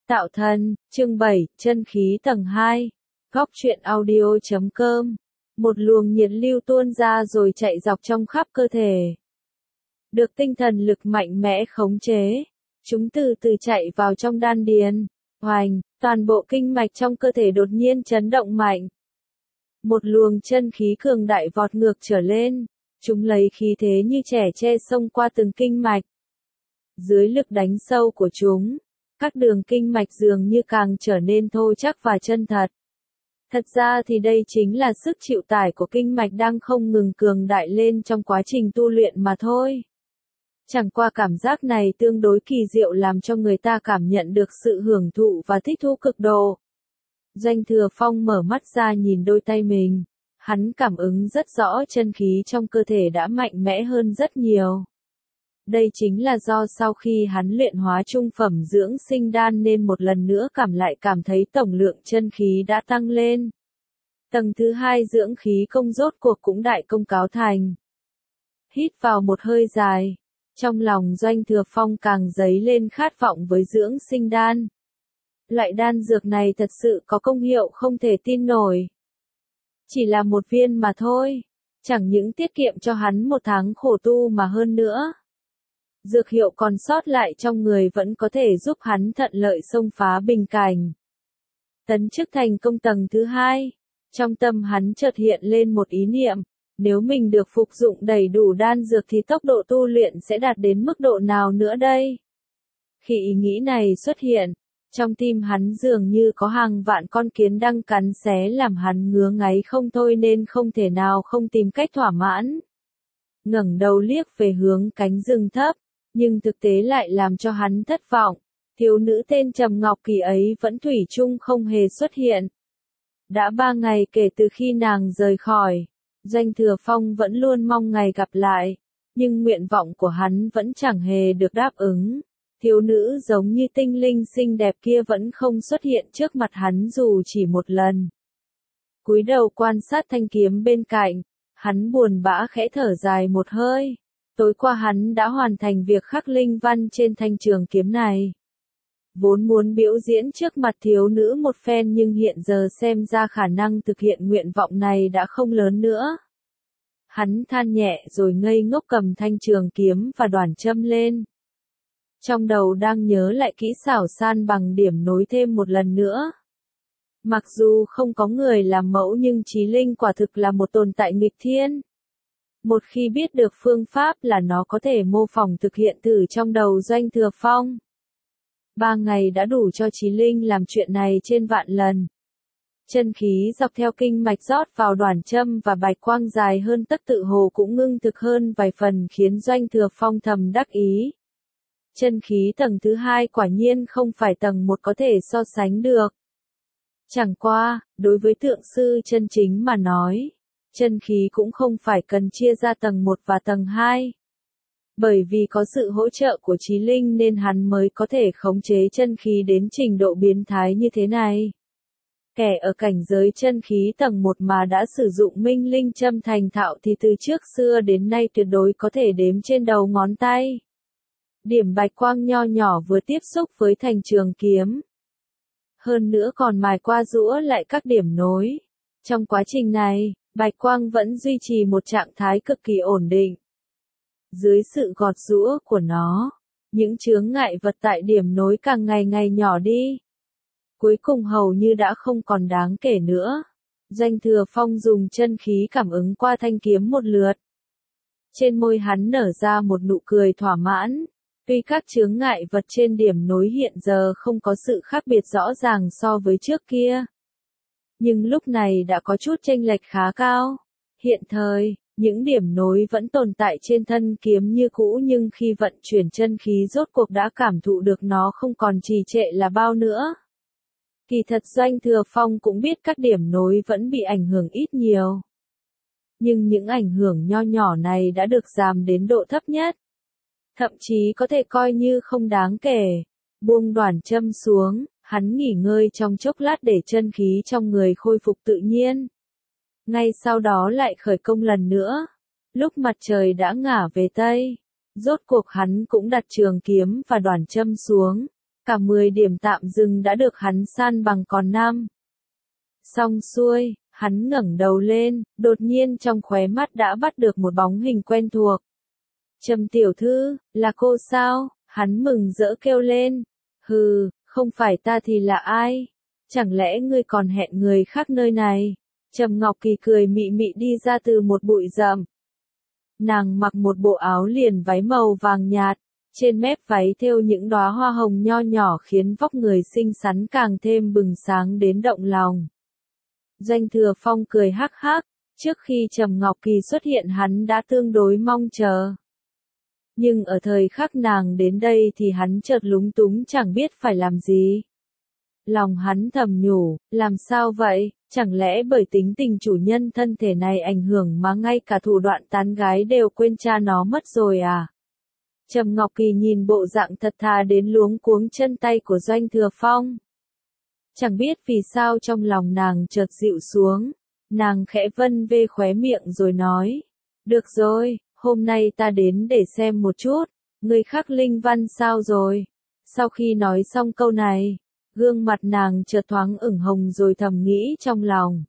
Tạo thân, chương 7, chân khí tầng 2. Góc truyện audio.com. Một luồng nhiệt lưu tuôn ra rồi chạy dọc trong khắp cơ thể. Được tinh thần lực mạnh mẽ khống chế. Chúng từ từ chạy vào trong đan điền. Hoành, toàn bộ kinh mạch trong cơ thể đột nhiên chấn động mạnh. Một luồng chân khí cường đại vọt ngược trở lên. Chúng lấy khí thế như trẻ tre xông qua từng kinh mạch. Dưới lực đánh sâu của chúng, các đường kinh mạch dường như càng trở nên thô chắc và chân thật. Thật ra thì đây chính là sức chịu tải của kinh mạch đang không ngừng cường đại lên trong quá trình tu luyện mà thôi. Chẳng qua cảm giác này tương đối kỳ diệu làm cho người ta cảm nhận được sự hưởng thụ và thích thú cực độ. Doanh Thừa Phong mở mắt ra nhìn đôi tay mình. Hắn cảm ứng rất rõ chân khí trong cơ thể đã mạnh mẽ hơn rất nhiều. Đây chính là do sau khi hắn luyện hóa trung phẩm dưỡng sinh đan nên một lần nữa cảm thấy tổng lượng chân khí đã tăng lên. Tầng thứ 2 dưỡng khí công rốt cuộc cũng đại công cáo thành. Hít vào một hơi dài, trong lòng Doanh Thừa Phong càng dấy lên khát vọng với dưỡng sinh đan. Loại đan dược này thật sự có công hiệu không thể tin nổi. Chỉ là một viên mà thôi, chẳng những tiết kiệm cho hắn một tháng khổ tu mà hơn nữa. Dược hiệu còn sót lại trong người vẫn có thể giúp hắn thuận lợi xông phá bình cảnh. Tấn chức thành công tầng thứ 2, trong tâm hắn chợt hiện lên một ý niệm, nếu mình được phục dụng đầy đủ đan dược thì tốc độ tu luyện sẽ đạt đến mức độ nào nữa đây? Khi ý nghĩ này xuất hiện, trong tim hắn dường như có hàng vạn con kiến đang cắn xé làm hắn ngứa ngáy không thôi nên không thể nào không tìm cách thỏa mãn. Ngẩng đầu liếc về hướng cánh rừng thấp, nhưng thực tế lại làm cho hắn thất vọng, thiếu nữ tên Trầm Ngọc Kỳ ấy vẫn thủy chung không hề xuất hiện. Đã 3 ngày kể từ khi nàng rời khỏi, Doanh Thừa Phong vẫn luôn mong ngày gặp lại, nhưng nguyện vọng của hắn vẫn chẳng hề được đáp ứng. Thiếu nữ giống như tinh linh xinh đẹp kia vẫn không xuất hiện trước mặt hắn dù chỉ một lần. Cúi đầu quan sát thanh kiếm bên cạnh, hắn buồn bã khẽ thở dài một hơi. Tối qua hắn đã hoàn thành việc khắc linh văn trên thanh trường kiếm này. Vốn muốn biểu diễn trước mặt thiếu nữ một phen nhưng hiện giờ xem ra khả năng thực hiện nguyện vọng này đã không lớn nữa. Hắn than nhẹ rồi ngây ngốc cầm thanh trường kiếm và đoản châm lên. Trong đầu đang nhớ lại kỹ xảo san bằng điểm nối thêm một lần nữa. Mặc dù không có người làm mẫu nhưng Chí Linh quả thực là một tồn tại nghịch thiên. Một khi biết được phương pháp là nó có thể mô phỏng thực hiện thử trong đầu Doanh Thừa Phong. 3 ngày đã đủ cho Chí Linh làm chuyện này trên vạn lần. Chân khí dọc theo kinh mạch rót vào đoản châm và bạch quang dài hơn tất tự hồ cũng ngưng thực hơn vài phần khiến Doanh Thừa Phong thầm đắc ý. Chân khí tầng thứ 2 quả nhiên không phải tầng 1 có thể so sánh được. Chẳng qua, đối với tượng sư chân chính mà nói, chân khí cũng không phải cần chia ra tầng 1 và tầng 2. Bởi vì có sự hỗ trợ của Chí Linh nên hắn mới có thể khống chế chân khí đến trình độ biến thái như thế này. Kẻ ở cảnh giới chân khí tầng 1 mà đã sử dụng minh linh châm thành thạo thì từ trước xưa đến nay tuyệt đối có thể đếm trên đầu ngón tay. Điểm bạch quang nho nhỏ vừa tiếp xúc với thành trường kiếm. Hơn nữa còn mài qua giũa lại các điểm nối. Trong quá trình này, bạch quang vẫn duy trì một trạng thái cực kỳ ổn định. Dưới sự gọt giũa của nó, những chướng ngại vật tại điểm nối càng ngày nhỏ đi. Cuối cùng hầu như đã không còn đáng kể nữa. Doanh Thừa Phong dùng chân khí cảm ứng qua thanh kiếm một lượt. Trên môi hắn nở ra một nụ cười thỏa mãn. Tuy các chướng ngại vật trên điểm nối hiện giờ không có sự khác biệt rõ ràng so với trước kia. Nhưng lúc này đã có chút chênh lệch khá cao. Hiện thời, những điểm nối vẫn tồn tại trên thân kiếm như cũ nhưng khi vận chuyển chân khí rốt cuộc đã cảm thụ được nó không còn trì trệ là bao nữa. Kỳ thật Doanh Thừa Phong cũng biết các điểm nối vẫn bị ảnh hưởng ít nhiều. Nhưng những ảnh hưởng nho nhỏ này đã được giảm đến độ thấp nhất. Thậm chí có thể coi như không đáng kể. Buông đoản châm xuống, hắn nghỉ ngơi trong chốc lát để chân khí trong người khôi phục tự nhiên. Ngay sau đó lại khởi công lần nữa. Lúc mặt trời đã ngả về Tây, rốt cuộc hắn cũng đặt trường kiếm và đoản châm xuống. Cả 10 điểm tạm dừng đã được hắn san bằng còn 5. Xong xuôi, hắn ngẩng đầu lên, đột nhiên trong khóe mắt đã bắt được một bóng hình quen thuộc. Trầm tiểu thư, là cô sao? Hắn mừng rỡ kêu lên. Hừ, không phải ta thì là ai? Chẳng lẽ ngươi còn hẹn người khác nơi này? Trầm Ngọc Kỳ cười mị mị đi ra từ một bụi rậm. Nàng mặc một bộ áo liền váy màu vàng nhạt, trên mép váy thêu những đóa hoa hồng nho nhỏ khiến vóc người xinh xắn càng thêm bừng sáng đến động lòng. Doanh Thừa Phong cười hắc hắc, trước khi Trầm Ngọc Kỳ xuất hiện hắn đã tương đối mong chờ. Nhưng ở thời khắc nàng đến đây thì hắn chợt lúng túng chẳng biết phải làm gì. Lòng hắn thầm nhủ, làm sao vậy, chẳng lẽ bởi tính tình chủ nhân thân thể này ảnh hưởng mà ngay cả thủ đoạn tán gái đều quên cha nó mất rồi à? Trầm Ngọc Kỳ nhìn bộ dạng thật thà đến luống cuống chân tay của Doanh Thừa Phong. Chẳng biết vì sao trong lòng nàng chợt dịu xuống, nàng khẽ vân vê khóe miệng rồi nói, được rồi, hôm nay ta đến để xem một chút, người khắc linh văn sao rồi? Sau khi nói xong câu này, gương mặt nàng chợt thoáng ửng hồng rồi thầm nghĩ trong lòng.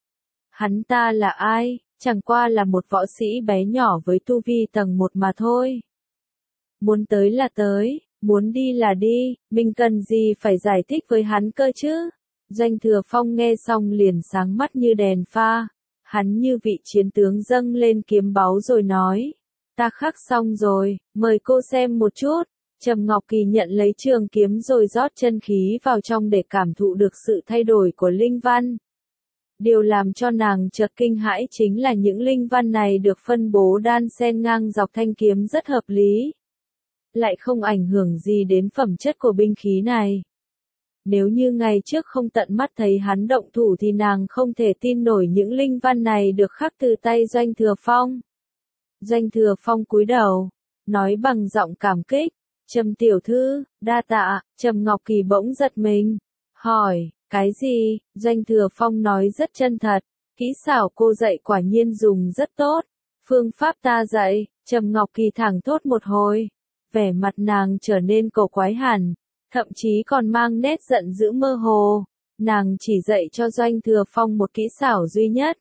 Hắn ta là ai? Chẳng qua là một võ sĩ bé nhỏ với tu vi tầng 1 mà thôi. Muốn tới là tới, muốn đi là đi, mình cần gì phải giải thích với hắn cơ chứ? Doanh Thừa Phong nghe xong liền sáng mắt như đèn pha. Hắn như vị chiến tướng dâng lên kiếm báu rồi nói. Ta khắc xong rồi, mời cô xem một chút. Trầm Ngọc Kỳ nhận lấy trường kiếm rồi rót chân khí vào trong để cảm thụ được sự thay đổi của linh văn. Điều làm cho nàng chợt kinh hãi chính là những linh văn này được phân bố đan xen ngang dọc thanh kiếm rất hợp lý. Lại không ảnh hưởng gì đến phẩm chất của binh khí này. Nếu như ngày trước không tận mắt thấy hắn động thủ thì nàng không thể tin nổi những linh văn này được khắc từ tay Doanh Thừa Phong. Doanh Thừa Phong cúi đầu, nói bằng giọng cảm kích, Trầm tiểu thư, đa tạ. Trầm Ngọc Kỳ bỗng giật mình, hỏi, cái gì? Doanh Thừa Phong nói rất chân thật, kỹ xảo cô dạy quả nhiên dùng rất tốt, phương pháp ta dạy. Trầm Ngọc Kỳ thẳng thốt một hồi, vẻ mặt nàng trở nên cổ quái hẳn, thậm chí còn mang nét giận dữ mơ hồ. Nàng chỉ dạy cho Doanh Thừa Phong một kỹ xảo duy nhất.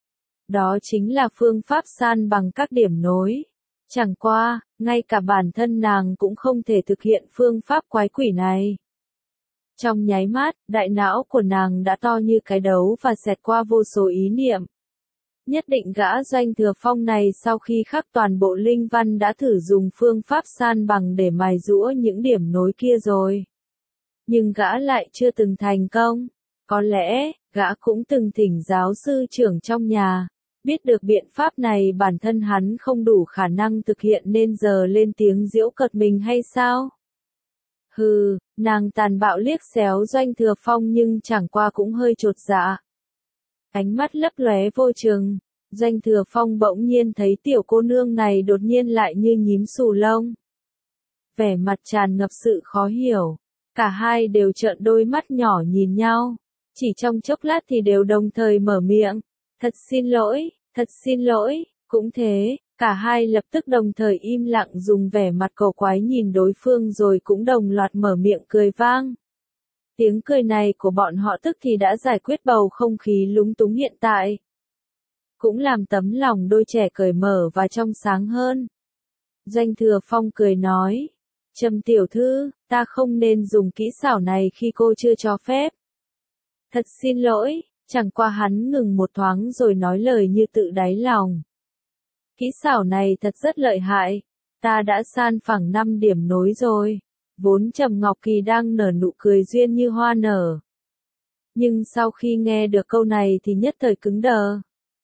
Đó chính là phương pháp san bằng các điểm nối. Chẳng qua, ngay cả bản thân nàng cũng không thể thực hiện phương pháp quái quỷ này. Trong nháy mắt, đại não của nàng đã to như cái đấu và xẹt qua vô số ý niệm. Nhất định gã Doanh Thừa Phong này sau khi khắc toàn bộ linh văn đã thử dùng phương pháp san bằng để mài giũa những điểm nối kia rồi. Nhưng gã lại chưa từng thành công. Có lẽ, gã cũng từng thỉnh giáo sư trưởng trong nhà. Biết được biện pháp này bản thân hắn không đủ khả năng thực hiện nên giờ lên tiếng giễu cợt mình hay sao? Hừ, nàng tàn bạo liếc xéo Doanh Thừa Phong nhưng chẳng qua cũng hơi chột dạ. Ánh mắt lấp lóe vô chừng, Doanh Thừa Phong bỗng nhiên thấy tiểu cô nương này đột nhiên lại như nhím xù lông. Vẻ mặt tràn ngập sự khó hiểu, cả hai đều trợn đôi mắt nhỏ nhìn nhau, chỉ trong chốc lát thì đều đồng thời mở miệng, thật xin lỗi, cũng thế, cả hai lập tức đồng thời im lặng dùng vẻ mặt cổ quái nhìn đối phương rồi cũng đồng loạt mở miệng cười vang. Tiếng cười này của bọn họ tức thì đã giải quyết bầu không khí lúng túng hiện tại. Cũng làm tấm lòng đôi trẻ cởi mở và trong sáng hơn. Doanh Thừa Phong cười nói, Trầm tiểu thư, ta không nên dùng kỹ xảo này khi cô chưa cho phép. Thật xin lỗi, chẳng qua hắn ngừng một thoáng rồi nói lời như tự đáy lòng. Kỹ xảo này thật rất lợi hại, ta đã san phẳng 5 điểm nối rồi. Vốn Trầm Ngọc Kỳ đang nở nụ cười duyên như hoa nở. Nhưng sau khi nghe được câu này thì nhất thời cứng đờ.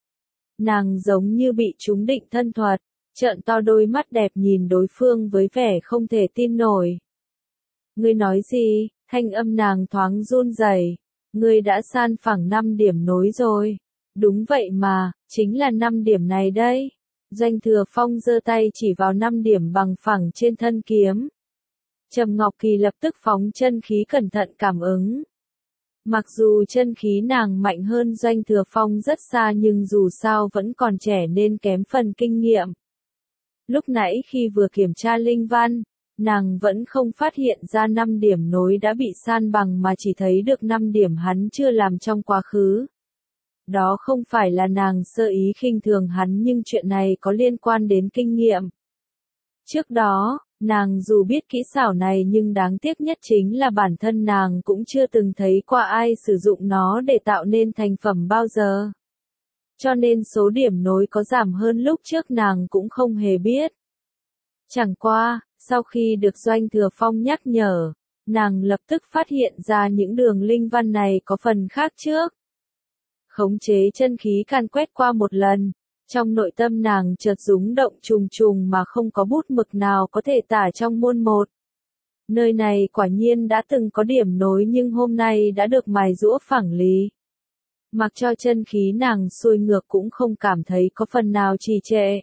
Nàng giống như bị trúng định thân thuật, trợn to đôi mắt đẹp nhìn đối phương với vẻ không thể tin nổi. Ngươi nói gì? Thanh âm nàng thoáng run rẩy. Ngươi đã san phẳng 5 điểm nối rồi. Đúng vậy mà, chính là 5 điểm này đây. Doanh Thừa Phong giơ tay chỉ vào 5 điểm bằng phẳng trên thân kiếm. Trầm Ngọc Kỳ lập tức phóng chân khí cẩn thận cảm ứng. Mặc dù chân khí nàng mạnh hơn Doanh Thừa Phong rất xa nhưng dù sao vẫn còn trẻ nên kém phần kinh nghiệm. Lúc nãy khi vừa kiểm tra linh văn, nàng vẫn không phát hiện ra 5 điểm nối đã bị san bằng mà chỉ thấy được 5 điểm hắn chưa làm trong quá khứ. Đó không phải là nàng sơ ý khinh thường hắn nhưng chuyện này có liên quan đến kinh nghiệm. Trước đó, nàng dù biết kỹ xảo này nhưng đáng tiếc nhất chính là bản thân nàng cũng chưa từng thấy qua ai sử dụng nó để tạo nên thành phẩm bao giờ. Cho nên số điểm nối có giảm hơn lúc trước nàng cũng không hề biết. Chẳng qua, sau khi được Doanh Thừa Phong nhắc nhở, nàng lập tức phát hiện ra những đường linh văn này có phần khác trước. Khống chế chân khí càn quét qua một lần, trong nội tâm nàng chợt rúng động trùng trùng mà không có bút mực nào có thể tả trong muôn một. Nơi này quả nhiên đã từng có điểm nối nhưng hôm nay đã được mài giũa phẳng lý. Mặc cho chân khí nàng xuôi ngược cũng không cảm thấy có phần nào trì trệ.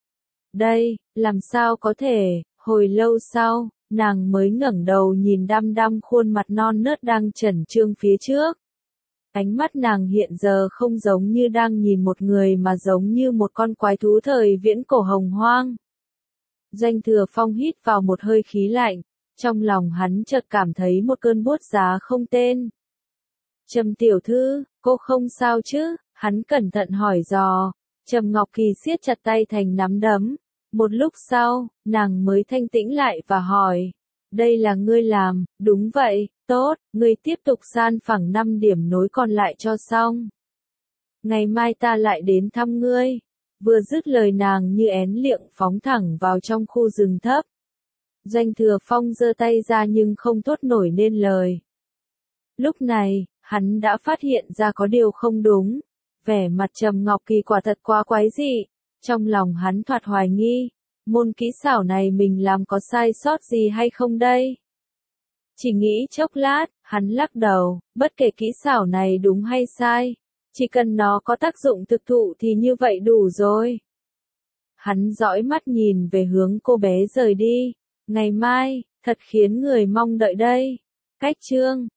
Đây, làm sao có thể, hồi lâu sau, nàng mới ngẩng đầu nhìn đăm đăm khuôn mặt non nớt đang chẩn trương phía trước. Ánh mắt nàng hiện giờ không giống như đang nhìn một người mà giống như một con quái thú thời viễn cổ hồng hoang. Doanh Thừa Phong hít vào một hơi khí lạnh, trong lòng hắn chợt cảm thấy một cơn buốt giá không tên. Trầm tiểu thư, cô không sao chứ? Hắn cẩn thận hỏi dò. Trầm Ngọc Kỳ siết chặt tay thành nắm đấm. Một lúc sau, nàng mới thanh tĩnh lại và hỏi. Đây là ngươi làm, đúng vậy, tốt, ngươi tiếp tục san phẳng 5 điểm nối còn lại cho xong. Ngày mai ta lại đến thăm ngươi. Vừa dứt lời nàng như én liệng phóng thẳng vào trong khu rừng thấp. Doanh Thừa Phong giơ tay ra nhưng không thốt nổi nên lời. Lúc này, hắn đã phát hiện ra có điều không đúng. Vẻ mặt Trầm Ngọc Kỳ quả thật quá quái dị. Trong lòng hắn thoạt hoài nghi. Môn kỹ xảo này mình làm có sai sót gì hay không đây? Chỉ nghĩ chốc lát, hắn lắc đầu, bất kể kỹ xảo này đúng hay sai. Chỉ cần nó có tác dụng thực thụ thì như vậy đủ rồi. Hắn dõi mắt nhìn về hướng cô bé rời đi. Ngày mai, thật khiến người mong đợi đây. Cách chương